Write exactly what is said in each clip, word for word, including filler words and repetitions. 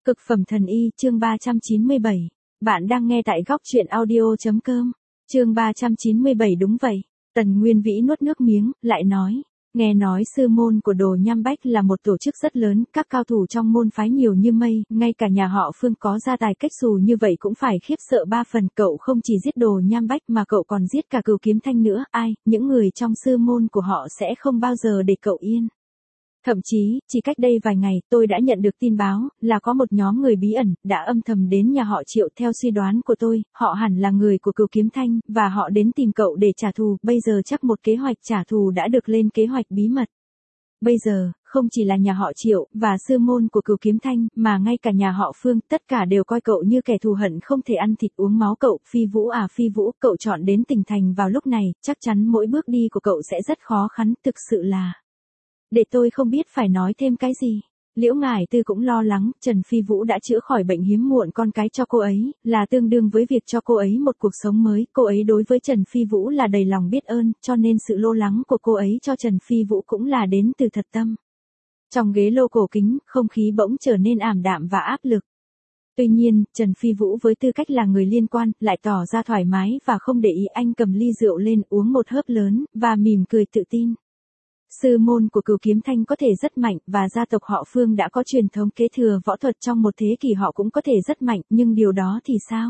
Cực phẩm thần y chương ba trăm chín mươi bảy. Bạn đang nghe tại góc truyện audio.com. Chương ba trăm chín mươi bảy đúng vậy. Tần Nguyên Vĩ nuốt nước miếng, lại nói. Nghe nói sư môn của Đồ Nham Bách là một tổ chức rất lớn, các cao thủ trong môn phái nhiều như mây, ngay cả nhà họ Phương có gia tài cách xù như vậy cũng phải khiếp sợ ba phần. Cậu không chỉ giết Đồ Nham Bách mà cậu còn giết cả Cửu Kiếm Thanh nữa, ai, những người trong sư môn của họ sẽ không bao giờ để cậu yên. Thậm chí, chỉ cách đây vài ngày, tôi đã nhận được tin báo, là có một nhóm người bí ẩn, đã âm thầm đến nhà họ Triệu. Theo suy đoán của tôi, họ hẳn là người của Cửu Kiếm Thanh, và họ đến tìm cậu để trả thù. Bây giờ chắc một kế hoạch trả thù đã được lên kế hoạch bí mật. Bây giờ, không chỉ là nhà họ Triệu, và sư môn của Cửu Kiếm Thanh, mà ngay cả nhà họ Phương, tất cả đều coi cậu như kẻ thù hận không thể ăn thịt uống máu cậu. Phi Vũ à Phi Vũ, cậu chọn đến tỉnh thành vào lúc này, chắc chắn mỗi bước đi của cậu sẽ rất khó khăn, thực sự là... Để tôi không biết phải nói thêm cái gì. Liễu Ngải Tư cũng lo lắng, Trần Phi Vũ đã chữa khỏi bệnh hiếm muộn con cái cho cô ấy, là tương đương với việc cho cô ấy một cuộc sống mới. Cô ấy đối với Trần Phi Vũ là đầy lòng biết ơn, cho nên sự lo lắng của cô ấy cho Trần Phi Vũ cũng là đến từ thật tâm. Trong ghế lô cổ kính, không khí bỗng trở nên ảm đạm và áp lực. Tuy nhiên, Trần Phi Vũ với tư cách là người liên quan, lại tỏ ra thoải mái và không để ý. Anh cầm ly rượu lên uống một hớp lớn, và mỉm cười tự tin. Sư môn của Cửu Kiếm Thanh có thể rất mạnh, và gia tộc họ Phương đã có truyền thống kế thừa võ thuật trong một thế kỷ, họ cũng có thể rất mạnh, nhưng điều đó thì sao?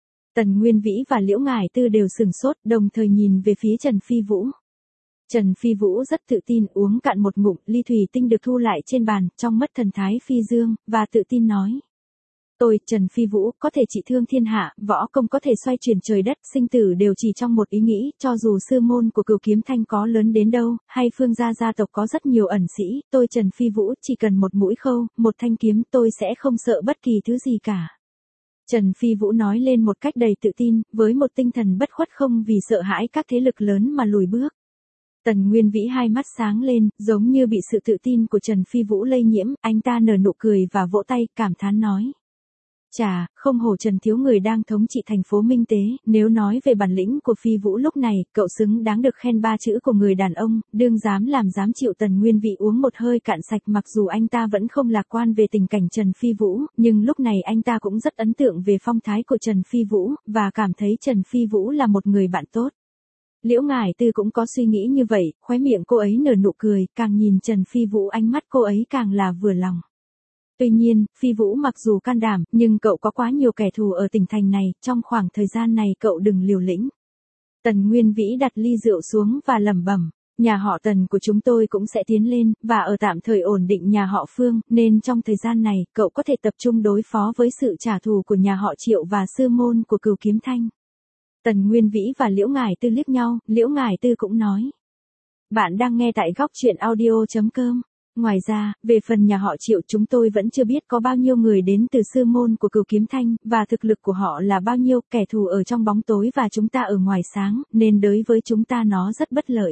Tần Nguyên Vĩ và Liễu Ngải Tư đều sửng sốt, đồng thời nhìn về phía Trần Phi Vũ. Trần Phi Vũ rất tự tin uống cạn một ngụm, ly thủy tinh được thu lại trên bàn, trong mắt thần thái phi dương, và tự tin nói. Tôi, Trần Phi Vũ, có thể trị thương thiên hạ, võ công có thể xoay chuyển trời đất, sinh tử đều chỉ trong một ý nghĩ. Cho dù sư môn của Cửu Kiếm Thanh có lớn đến đâu, hay Phương gia gia tộc có rất nhiều ẩn sĩ, tôi Trần Phi Vũ chỉ cần một mũi khâu, một thanh kiếm, tôi sẽ không sợ bất kỳ thứ gì cả. Trần Phi Vũ nói lên một cách đầy tự tin, với một tinh thần bất khuất, không vì sợ hãi các thế lực lớn mà lùi bước. Tần Nguyên Vĩ hai mắt sáng lên, giống như bị sự tự tin của Trần Phi Vũ lây nhiễm, anh ta nở nụ cười và vỗ tay, cảm thán nói. Chà, không hổ Trần thiếu người đang thống trị thành phố Minh Tế, nếu nói về bản lĩnh của Phi Vũ lúc này, cậu xứng đáng được khen ba chữ của người đàn ông, đương dám làm dám chịu. Tần Nguyên Vĩ uống một hơi cạn sạch, mặc dù anh ta vẫn không lạc quan về tình cảnh Trần Phi Vũ, nhưng lúc này anh ta cũng rất ấn tượng về phong thái của Trần Phi Vũ, và cảm thấy Trần Phi Vũ là một người bạn tốt. Liễu Ngải Tư cũng có suy nghĩ như vậy, khóe miệng cô ấy nở nụ cười, càng nhìn Trần Phi Vũ ánh mắt cô ấy càng là vừa lòng. Tuy nhiên, Phi Vũ mặc dù can đảm, nhưng cậu có quá nhiều kẻ thù ở tỉnh thành này, trong khoảng thời gian này cậu đừng liều lĩnh. Tần Nguyên Vĩ đặt ly rượu xuống và lẩm bẩm, nhà họ Tần của chúng tôi cũng sẽ tiến lên, và ở tạm thời ổn định nhà họ Phương, nên trong thời gian này, cậu có thể tập trung đối phó với sự trả thù của nhà họ Triệu và sư môn của Cửu Kiếm Thanh. Tần Nguyên Vĩ và Liễu Ngải Tư liếc nhau, Liễu Ngải Tư cũng nói. Bạn đang nghe tại góc truyện audio.com. Ngoài ra, về phần nhà họ Triệu, chúng tôi vẫn chưa biết có bao nhiêu người đến từ sư môn của Cửu Kiếm Thanh, và thực lực của họ là bao nhiêu. Kẻ thù ở trong bóng tối và chúng ta ở ngoài sáng, nên đối với chúng ta nó rất bất lợi.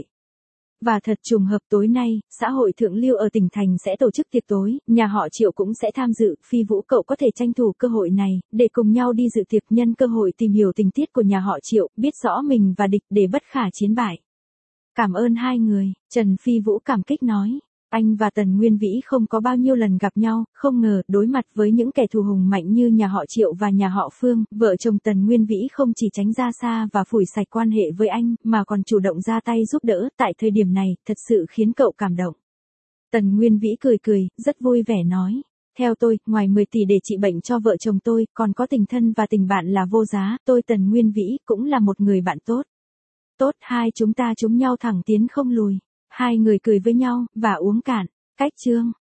Và thật trùng hợp, tối nay, xã hội thượng lưu ở tỉnh thành sẽ tổ chức tiệc tối, nhà họ Triệu cũng sẽ tham dự. Phi Vũ, cậu có thể tranh thủ cơ hội này, để cùng nhau đi dự tiệc, nhân cơ hội tìm hiểu tình tiết của nhà họ Triệu, biết rõ mình và địch để bất khả chiến bại. Cảm ơn hai người, Trần Phi Vũ cảm kích nói. Anh và Tần Nguyên Vĩ không có bao nhiêu lần gặp nhau, không ngờ, đối mặt với những kẻ thù hùng mạnh như nhà họ Triệu và nhà họ Phương, vợ chồng Tần Nguyên Vĩ không chỉ tránh ra xa và phủi sạch quan hệ với anh, mà còn chủ động ra tay giúp đỡ. Tại thời điểm này, thật sự khiến cậu cảm động. Tần Nguyên Vĩ cười cười, rất vui vẻ nói. Theo tôi, ngoài mười tỷ để trị bệnh cho vợ chồng tôi, còn có tình thân và tình bạn là vô giá. Tôi Tần Nguyên Vĩ, cũng là một người bạn tốt. Tốt, hai chúng ta trúng nhau thẳng tiến không lùi. Hai người cười với nhau, và uống cạn. Cách chương.